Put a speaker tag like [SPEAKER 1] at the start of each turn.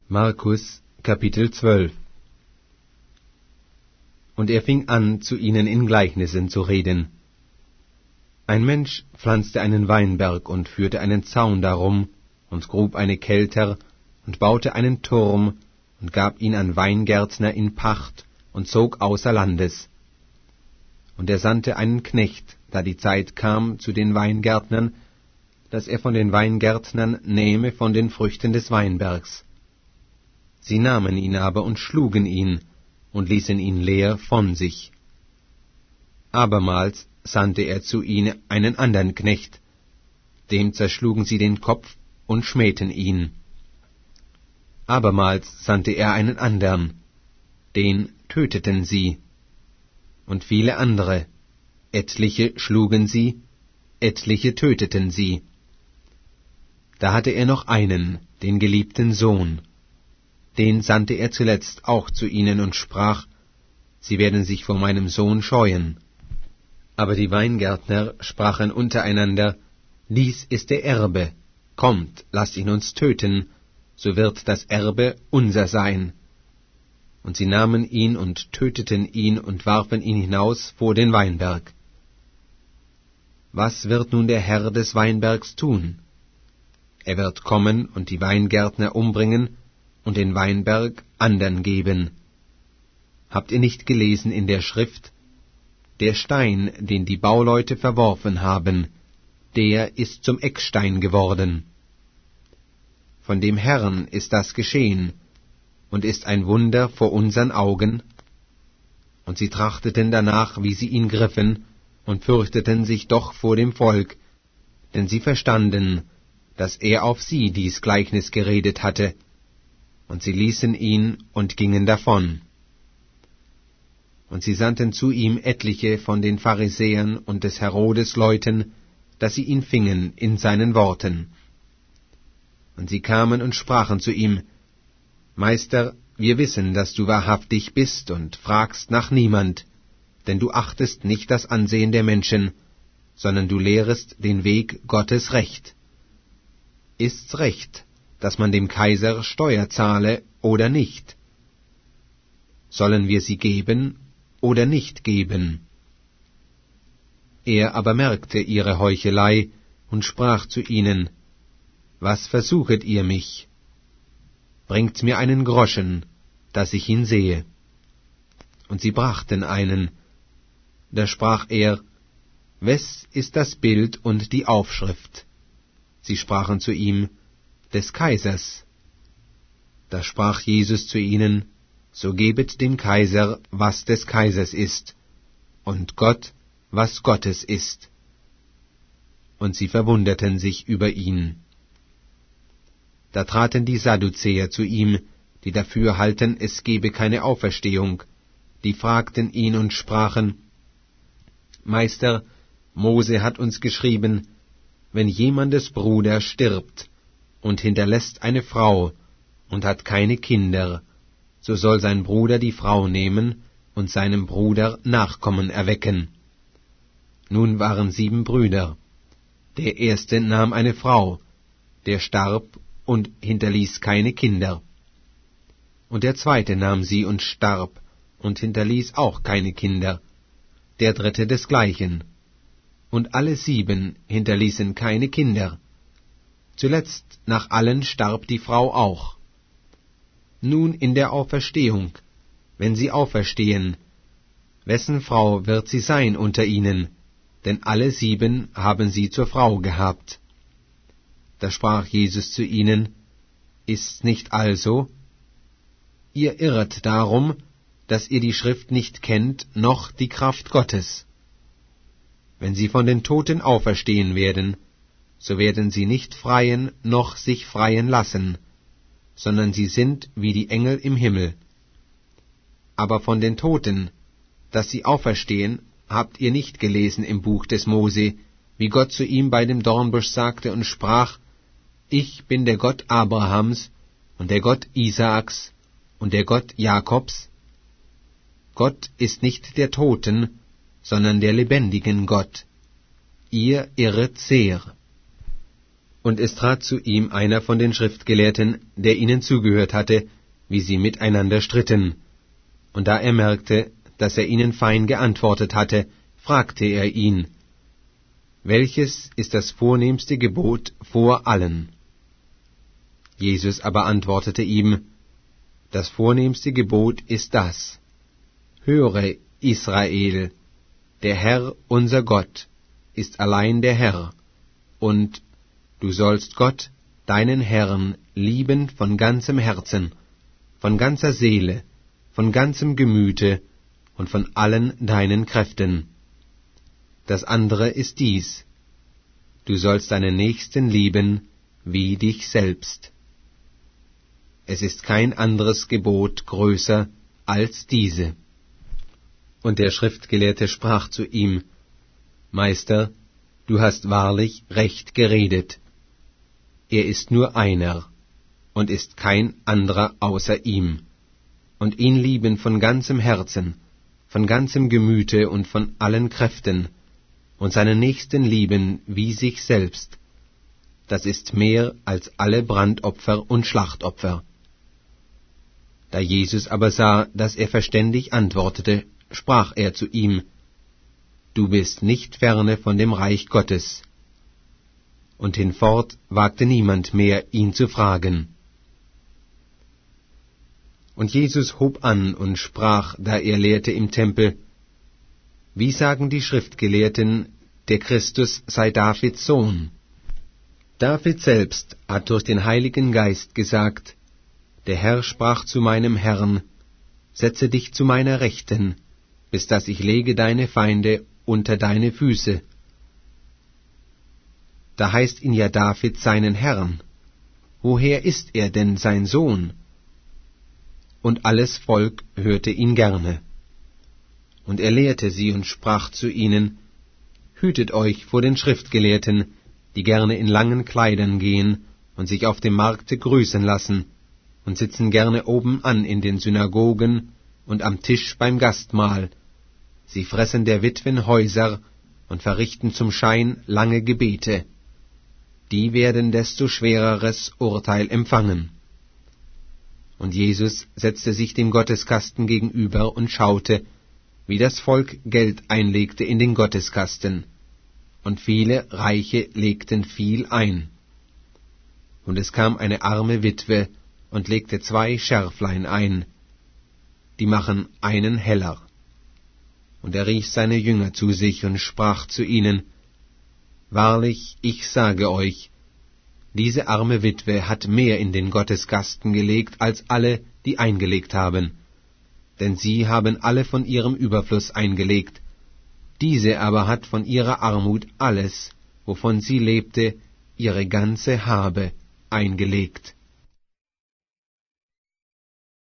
[SPEAKER 1] Markus, Kapitel 12. Und er fing an, zu ihnen in Gleichnissen zu reden. Ein Mensch pflanzte einen Weinberg und führte einen Zaun darum und grub eine Kelter und baute einen Turm und gab ihn an Weingärtner in Pacht und zog außer Landes. Und er sandte einen Knecht, da die Zeit kam, zu den Weingärtnern, dass er von den Weingärtnern nähme von den Früchten des Weinbergs. Sie nahmen ihn aber und schlugen ihn und ließen ihn leer von sich. Abermals sandte er zu ihnen einen andern Knecht, dem zerschlugen sie den Kopf und schmähten ihn. Abermals sandte er einen andern, den töteten sie. Und viele andere, etliche schlugen sie, etliche töteten sie. Da hatte er noch einen, den geliebten Sohn. Den sandte er zuletzt auch zu ihnen und sprach, Sie werden sich vor meinem Sohn scheuen. Aber die Weingärtner sprachen untereinander, Dies ist der Erbe, kommt, lasst ihn uns töten, so wird das Erbe unser sein. Und sie nahmen ihn und töteten ihn und warfen ihn hinaus vor den Weinberg. Was wird nun der Herr des Weinbergs tun? Er wird kommen und die Weingärtner umbringen und den Weinberg andern geben. Habt ihr nicht gelesen in der Schrift, der Stein, den die Bauleute verworfen haben, der ist zum Eckstein geworden. Von dem Herrn ist das geschehen, und ist ein Wunder vor unseren Augen. Und sie trachteten danach, wie sie ihn griffen, und fürchteten sich doch vor dem Volk, denn sie verstanden, dass er auf sie dies Gleichnis geredet hatte, und sie ließen ihn und gingen davon. Und sie sandten zu ihm etliche von den Pharisäern und des Herodes Leuten, dass sie ihn fingen in seinen Worten. Und sie kamen und sprachen zu ihm, Meister, wir wissen, dass du wahrhaftig bist und fragst nach niemand, denn du achtest nicht das Ansehen der Menschen, sondern du lehrest den Weg Gottes Recht. Ist's recht, dass man dem Kaiser Steuer zahle oder nicht? Sollen wir sie geben oder nicht geben? Er aber merkte ihre Heuchelei und sprach zu ihnen, Was versuchet ihr mich? Bringt mir einen Groschen, dass ich ihn sehe. Und sie brachten einen. Da sprach er, Wes ist das Bild und die Aufschrift? Sie sprachen zu ihm, des Kaisers. Da sprach Jesus zu ihnen, So gebet dem Kaiser, was des Kaisers ist, und Gott, was Gottes ist. Und sie verwunderten sich über ihn. Da traten die Sadduzäer zu ihm, die dafür halten, es gebe keine Auferstehung, die fragten ihn und sprachen, Meister, Mose hat uns geschrieben, wenn jemandes Bruder stirbt und hinterlässt eine Frau und hat keine Kinder, so soll sein Bruder die Frau nehmen und seinem Bruder Nachkommen erwecken. Nun waren 7 Brüder. Der erste nahm eine Frau, der starb und hinterließ keine Kinder. Und der zweite nahm sie und starb und hinterließ auch keine Kinder. Der dritte desgleichen. Und alle 7 hinterließen keine Kinder. Zuletzt nach allen starb die Frau auch. Nun in der Auferstehung, wenn sie auferstehen, wessen Frau wird sie sein unter ihnen? Denn alle 7 haben sie zur Frau gehabt. Da sprach Jesus zu ihnen, Ist's nicht also? Ihr irret darum, dass ihr die Schrift nicht kennt, noch die Kraft Gottes. Wenn sie von den Toten auferstehen werden, so werden sie nicht freien noch sich freien lassen, sondern sie sind wie die Engel im Himmel. Aber von den Toten, dass sie auferstehen, habt ihr nicht gelesen im Buch des Mose, wie Gott zu ihm bei dem Dornbusch sagte und sprach, Ich bin der Gott Abrahams und der Gott Isaaks und der Gott Jakobs? Gott ist nicht der Toten, sondern der lebendigen Gott. Ihr irret sehr. Und es trat zu ihm einer von den Schriftgelehrten, der ihnen zugehört hatte, wie sie miteinander stritten. Und da er merkte, dass er ihnen fein geantwortet hatte, fragte er ihn: Welches ist das vornehmste Gebot vor allen? Jesus aber antwortete ihm: Das vornehmste Gebot ist das: Höre, Israel, der Herr, unser Gott, ist allein der Herr, und du sollst Gott, deinen Herrn, lieben von ganzem Herzen, von ganzer Seele, von ganzem Gemüte und von allen deinen Kräften. Das andere ist dies: Du sollst deinen Nächsten lieben wie dich selbst. Es ist kein anderes Gebot größer als diese. Und der Schriftgelehrte sprach zu ihm: Meister, du hast wahrlich recht geredet. Er ist nur einer, und ist kein anderer außer ihm, und ihn lieben von ganzem Herzen, von ganzem Gemüte und von allen Kräften, und seinen Nächsten lieben wie sich selbst. Das ist mehr als alle Brandopfer und Schlachtopfer. Da Jesus aber sah, dass er verständig antwortete, sprach er zu ihm: Du bist nicht ferne von dem Reich Gottes. Und hinfort wagte niemand mehr, ihn zu fragen. Und Jesus hob an und sprach, da er lehrte im Tempel: Wie sagen die Schriftgelehrten, der Christus sei Davids Sohn? David selbst hat durch den Heiligen Geist gesagt: Der Herr sprach zu meinem Herrn: Setze dich zu meiner Rechten, bis dass ich lege deine Feinde unter deine Füße. Da heißt ihn ja David seinen Herrn. Woher ist er denn sein Sohn? Und alles Volk hörte ihn gerne. Und er lehrte sie und sprach zu ihnen: Hütet euch vor den Schriftgelehrten, die gerne in langen Kleidern gehen und sich auf dem Markte grüßen lassen und sitzen gerne oben an in den Synagogen und am Tisch beim Gastmahl. Sie fressen der Witwen Häuser und verrichten zum Schein lange Gebete. Die werden desto schwereres Urteil empfangen. Und Jesus setzte sich dem Gotteskasten gegenüber und schaute, wie das Volk Geld einlegte in den Gotteskasten, und viele Reiche legten viel ein. Und es kam eine arme Witwe und legte 2 Scherflein ein, die machen einen Heller. Und er rief seine Jünger zu sich und sprach zu ihnen: Wahrlich, ich sage euch, diese arme Witwe hat mehr in den Gotteskasten gelegt als alle, die eingelegt haben. Denn sie haben alle von ihrem Überfluss eingelegt. Diese aber hat von ihrer Armut alles, wovon sie lebte, ihre ganze Habe eingelegt.